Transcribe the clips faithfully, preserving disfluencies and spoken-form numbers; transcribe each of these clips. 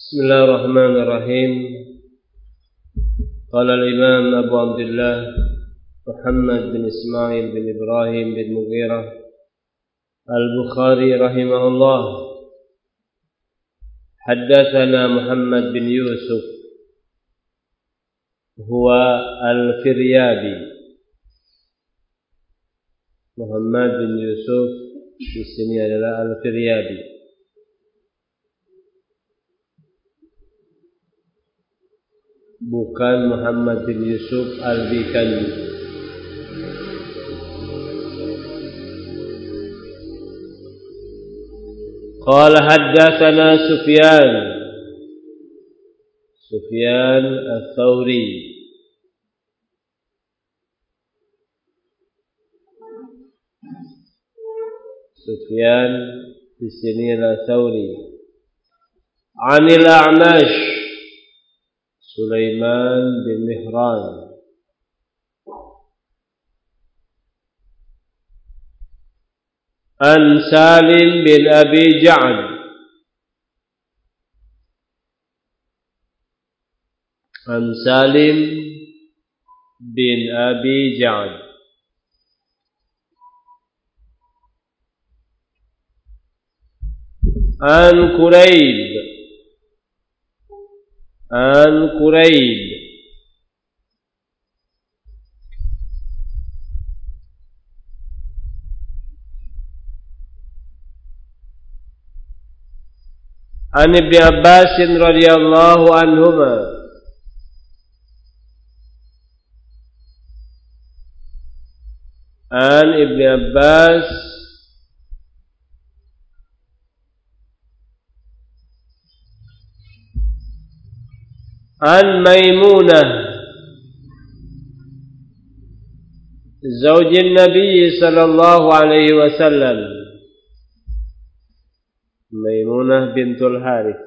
بسم الله الرحمن الرحيم. قال الإمام أبو عبد الله محمد بن إسماعيل بن إبراهيم بن مغيرة البخاري رحمه الله: حدثنا محمد بن يوسف هو الفريابي. Muhammad bin Yusuf di sini adalah Al-Firyabi. Bukan Muhammad bin Yusuf Al-Bikani. Qala haddatsana Sufyan Sufyan Ats-Tsauri. Sufyan di sini adalah Tsauri. Anil A'mash Sulaiman bin Mihran. An Salim bin Abi Ja'd. An Salim bin Abi Ja'd. An Quraib An Quraib An Ibn Abbas radhiyallahu anhuma An Ibn Abbas An Maimunah Zaujin Nabi sallallahu alaihi wasallam. Maimunah bintul Harith.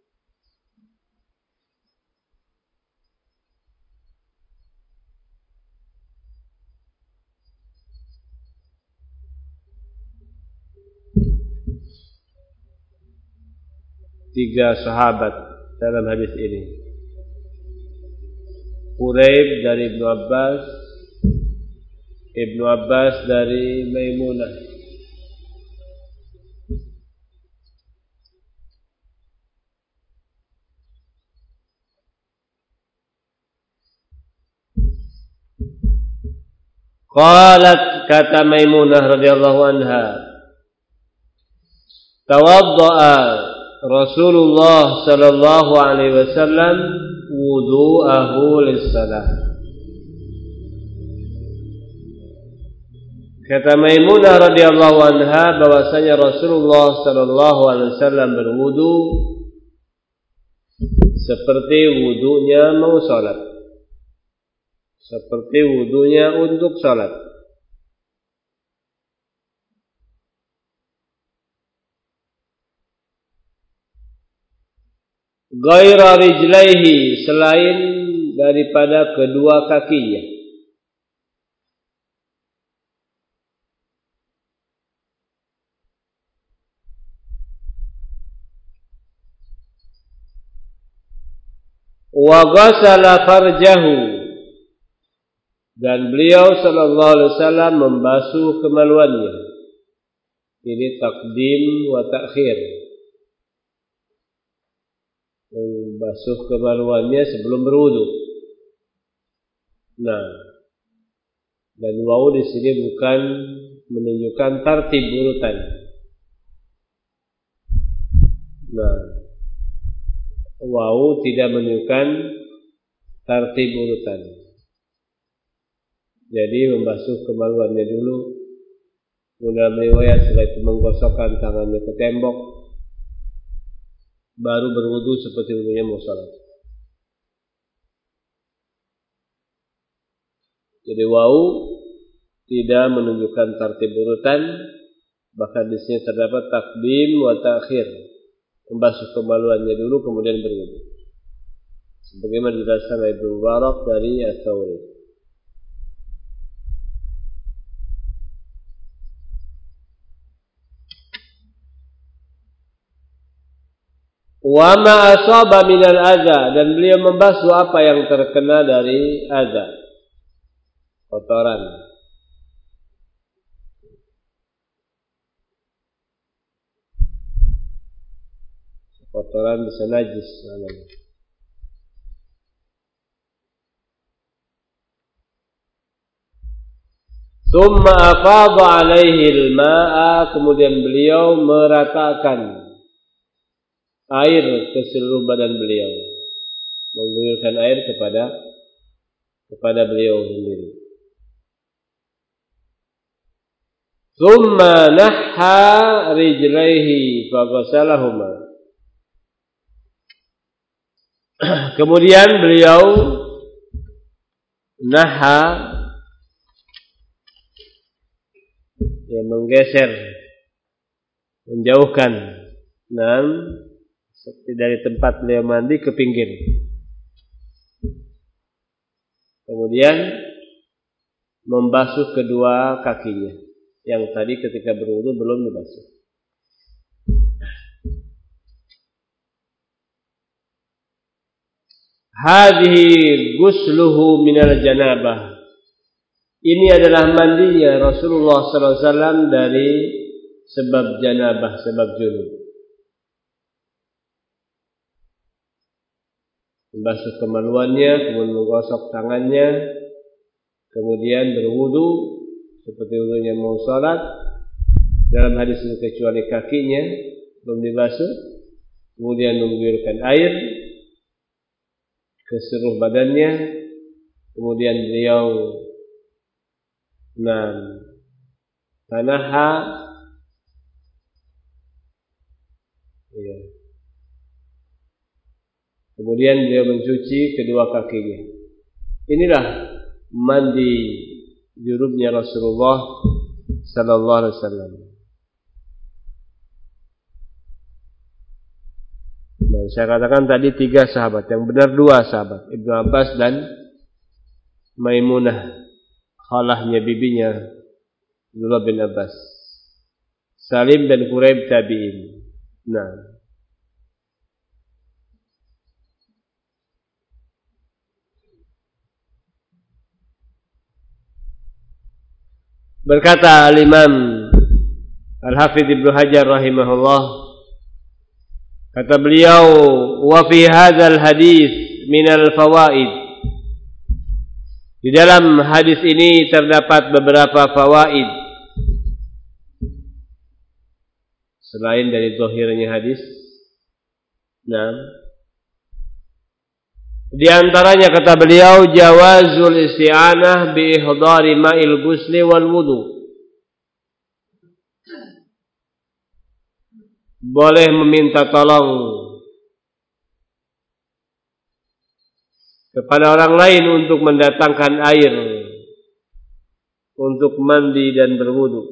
Tiga sahabat dalam hadis ini. Quraib dari Ibnu Abbas, Ibnu Abbas dari Maimunah. Qalat, kata Maimunah radhiyallahu anha, tawadda'a Rasulullah sallallahu alaihi wasallam wudu'ahu lis-salah. Kata Maimunah radhiyallahu anha bahwasanya Rasulullah sallallahu alaihi wasallam berwudu seperti wudunya mau salat. Seperti wudunya untuk salat. Ghaira rijlaihi, selain daripada kedua kakinya. Wa ghasala farjahu, dan beliau sallallahu alaihi wasallam membasuh kemaluannya. Ini takdim wa ta'khir. Membasuh kemaluannya sebelum berwudu. Nah, dan wawu di sini bukan menunjukkan tartib urutan. Nah, wawu tidak menunjukkan tartib urutan. Jadi membasuh kemaluannya dulu, kemudian riwayat setelah itu menggosokkan tangannya ke tembok, baru berwudu seperti wudunya mau salat. Jadi wawu tidak menunjukkan tartib urutan, bahkan di sini terdapat takdim wa ta'khir, membasuh kemaluannya dulu kemudian berwudu. Sebagaimana dijelaskan oleh Ibnu Mubarak dari Ats-Tsauri. Wa ma asaba minal adza, dan beliau membasuh apa yang terkena dari adza, kotoran. Kotoran bisa najis namanya. Tsumma afadha alaihi al-ma'a, kemudian beliau meratakan air ke seluruh badan beliau, mengguyurkan air kepada kepada beliau sendiri. Tsumma nahha rijlaihi faghasalahuma, kemudian beliau nahha, ya, menggeser, menjauhkan, dan seperti dari tempat beliau mandi ke pinggir. Kemudian membasuh kedua kakinya, yang tadi ketika berwudu belum dibasuh. Hadhihi ghusluhu minal janabah. Ini adalah mandinya Rasulullah sallallahu alaihi wasallam dari sebab janabah, sebab junub. Membasuh kemaluannya, kemudian menggosok tangannya, kemudian berwudu seperti wudunya mau salat. Dalam hadis itu kecuali kakinya belum dibasuh, kemudian mengguyurkan air ke seluruh badannya, kemudian beliau nah tanaha, ya, kemudian beliau mencuci kedua kakinya. Inilah mandi junubnya Rasulullah sallallahu alaihi wasallam. Dan saya katakan tadi tiga sahabat, yang benar dua sahabat, Ibnu Abbas dan Maimunah, khalahnya bibinya Abdullah bin Abbas. Salim dan Quraib tabi'in. Nah, berkata Al-Imam Al-Hafidh Ibnu Hajar rahimahullah, kata beliau, wa fi hadzal hadis minal fawaid, di dalam hadis ini terdapat beberapa fawaid selain dari zahirnya hadis. Nah, di antaranya kata beliau, jawazul isti'anah bi ihdari ma'il ghusli wal wudu. Boleh meminta tolong kepada orang lain untuk mendatangkan air untuk mandi dan berwudu.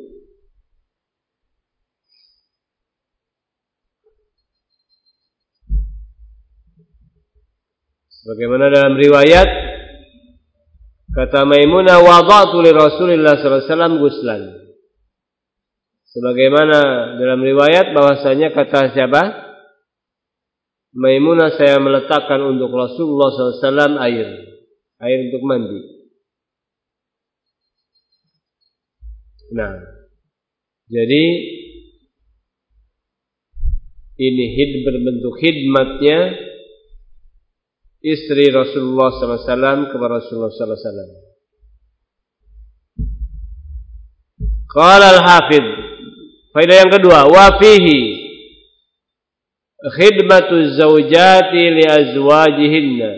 Sebagaimana dalam riwayat, kata Maimunah, wada'tu li Rasulillah sallallahu alaihi wasallam ghuslan. Sebagaimana dalam riwayat bahwasanya kata siapa? Maimunah, saya meletakkan untuk Rasulullah sallallahu alaihi wasallam air, air untuk mandi. Nah, jadi ini hid berbentuk khidmatnya istri Rasulullah sallallahu alaihi wasallam kepada Rasulullah sallallahu alaihi wasallam. Qala al-Hafidh, faedah yang kedua, wa fihi khidmatu zawjati li azwajihinna.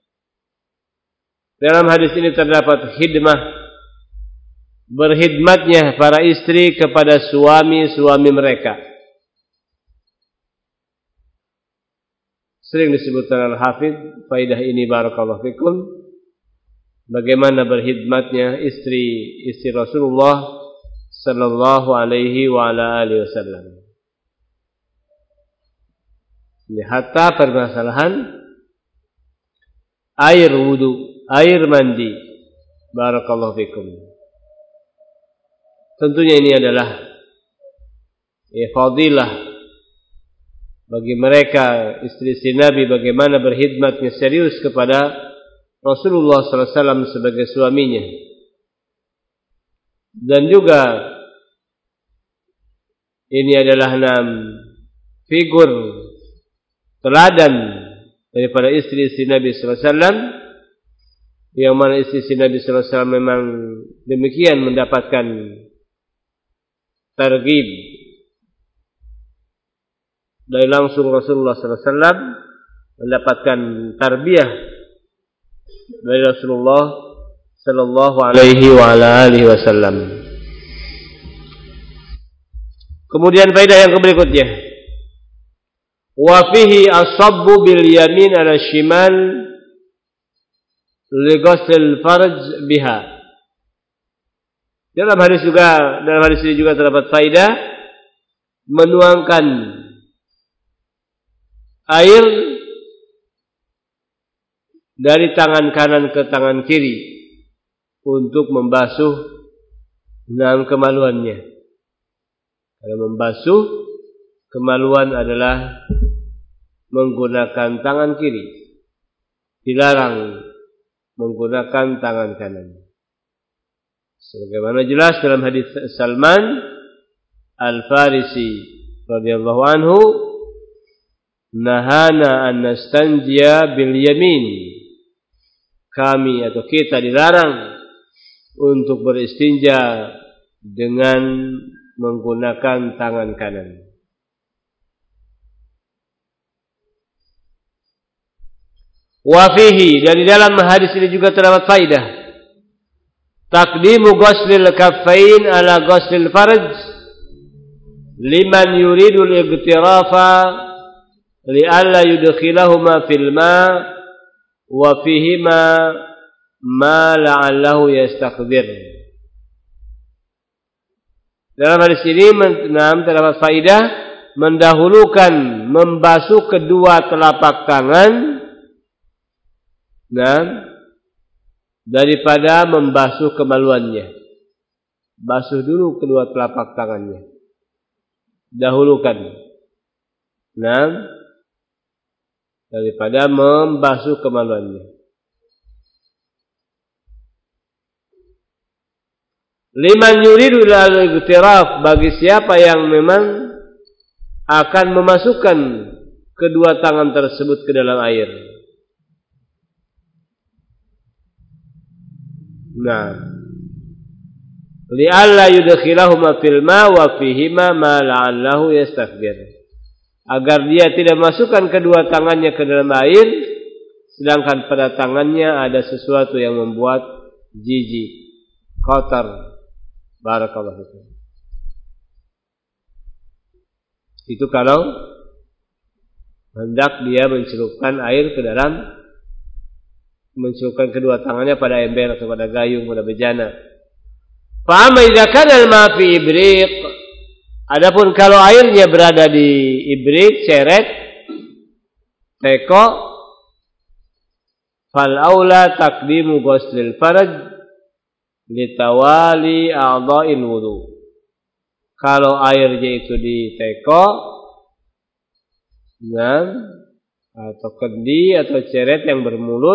Dalam hadis ini terdapat khidmah, berkhidmatnya para istri kepada suami-suami mereka. Sering disebutkan Al-Hafidh faedah ini, barakallahu fikum, bagaimana berkhidmatnya istri-istri Rasulullah sallallahu alaihi wa ala alihi wasallam. Ini hatta permasalahan air wudu, air mandi, barakallahu fikum. Tentunya ini adalah ya, fadilah bagi mereka istri-istri Nabi bagaimana berkhidmatnya serius kepada Rasulullah sallallahu alaihi wasallam sebagai suaminya. Dan juga ini adalah enam figur teladan daripada istri-istri Nabi sallallahu alaihi wasallam, yang mana istri-istri Nabi sallallahu alaihi wasallam memang demikian mendapatkan targhib dari langsung Rasulullah sallallahu alaihi wasallam, mendapatkan tarbiyah dari Rasulullah sallallahu alaihi wa ala alihi wasallam. Kemudian faedah yang berikutnya, wa fihi asabbu bil yamin ala shimal li ghusl farj biha. Dalam hadis juga dalam hadis ini juga terdapat faedah menuangkan air dari tangan kanan ke tangan kiri untuk membasuh enam kemaluannya. Kalau membasuh kemaluan adalah menggunakan tangan kiri, dilarang menggunakan tangan kanan. Sebagaimana jelas dalam hadis Salman Al-Farisi radhiyallahu anhu, nahana an nastanjiya bil yamin. Kami atau kita dilarang untuk beristinja dengan menggunakan tangan kanan. Wa fihi, dan di dalam hadis ini juga terdapat faedah taqdimu ghuslil kaffain ala ghuslil farj liman yuridu al-igtirafa li'alla yudkhilahuma fil ma wa fihima ma la'allahu yastakbir. Dalam hadis ini enam terdapat faedah mendahulukan membasuh kedua telapak tangan nah, daripada membasuh kemaluannya. Basuh dulu kedua telapak tangannya, dahulukan nah, daripada membasuh kemaluannya. Liman yuridu al-igtiraf, bagi siapa yang memang akan memasukkan kedua tangan tersebut ke dalam air. Nah, li'alla yudkhilahuma fil ma wa fihima ma la'allahu yastakbir, agar dia tidak masukkan kedua tangannya ke dalam air sedangkan pada tangannya ada sesuatu yang membuat jijik, kotor. Barakallahu fikum. Itu kalau hendak dia mencelupkan air ke dalam, mencelupkan kedua tangannya pada ember atau pada gayung, pada bejana. Fa amma idza kana al-ma fi ibriq, adapun kalau airnya berada di ibrik, ceret, teko, fal aula taqdimu ghuslil farj litawali a'dha'il wudu. Kalau airnya itu di teko nah, atau kendi atau ceret yang bermulut,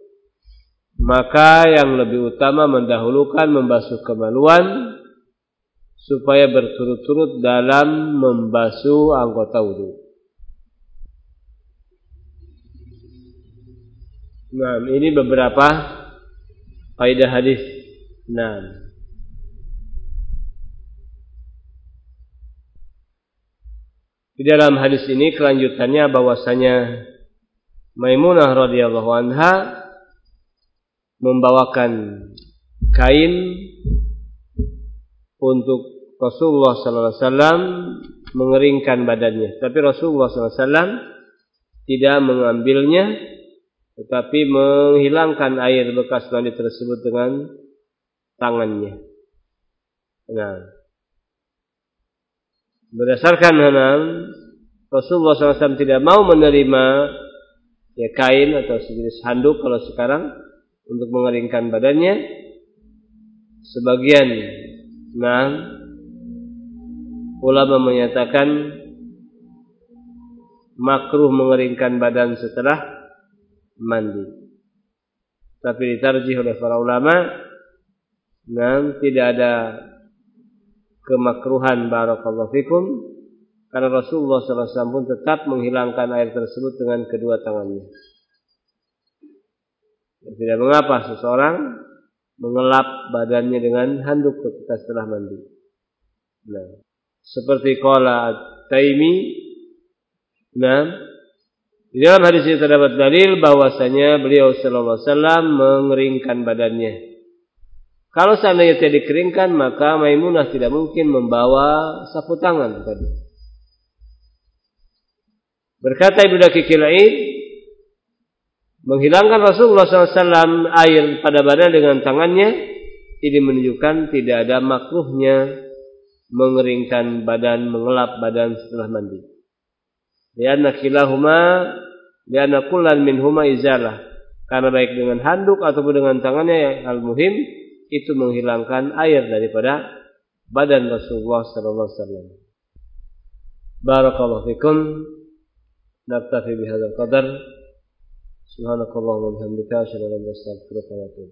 maka yang lebih utama mendahulukan membasuh kemaluan supaya berturut-turut dalam membasuh anggota wudu. Nah, ini beberapa faedah hadis. Nah, di dalam hadis ini kelanjutannya bahwasanya Maimunah radhiyallahu anha membawakan kain untuk Rasulullah sallallahu alaihi wasallam mengeringkan badannya, tapi Rasulullah sallallahu alaihi wasallam tidak mengambilnya, tetapi menghilangkan air bekas mandi tersebut dengan tangannya. Nah, berdasarkan hal Rasulullah sallallahu alaihi wasallam tidak mau menerima ya kain atau sejenis handuk kalau sekarang untuk mengeringkan badannya. Sebagian nah ulama menyatakan makruh mengeringkan badan setelah mandi. Tapi ditarjih oleh para ulama, nah, tidak ada kemakruhan barakallahu fikum, karena Rasulullah sallallahu alaihi wasallam pun tetap menghilangkan air tersebut dengan kedua tangannya. Tidak mengapa seseorang mengelap badannya dengan handuk ketika setelah mandi. Nah, seperti qala At-Taimi, nah, di dalam hadis ini terdapat dalil bahwasanya beliau sallallahu alaihi wasallam mengeringkan badannya. Kalau seandainya tidak dikeringkan, maka Maimunah tidak mungkin membawa sapu tangan tadi. Berkata Ibnu Daqiqil Aid, menghilangkan Rasulullah sallallahu alaihi wasallam air pada badan dengan tangannya, ini menunjukkan tidak ada makruhnya mengeringkan badan, mengelap badan setelah mandi. Lianna kilahuma, lianna kullan minhuma izalah. Karena baik dengan handuk ataupun dengan tangannya, yang al-muhim itu menghilangkan air daripada badan Rasulullah sallallahu alaihi wasallam. Barakallahu fikum. Naktafi bihadzal qadar. Subhanakallahumma wa bihamdika asyhadu an la ilaha illa anta astaghfiruka wa atubu ilaik.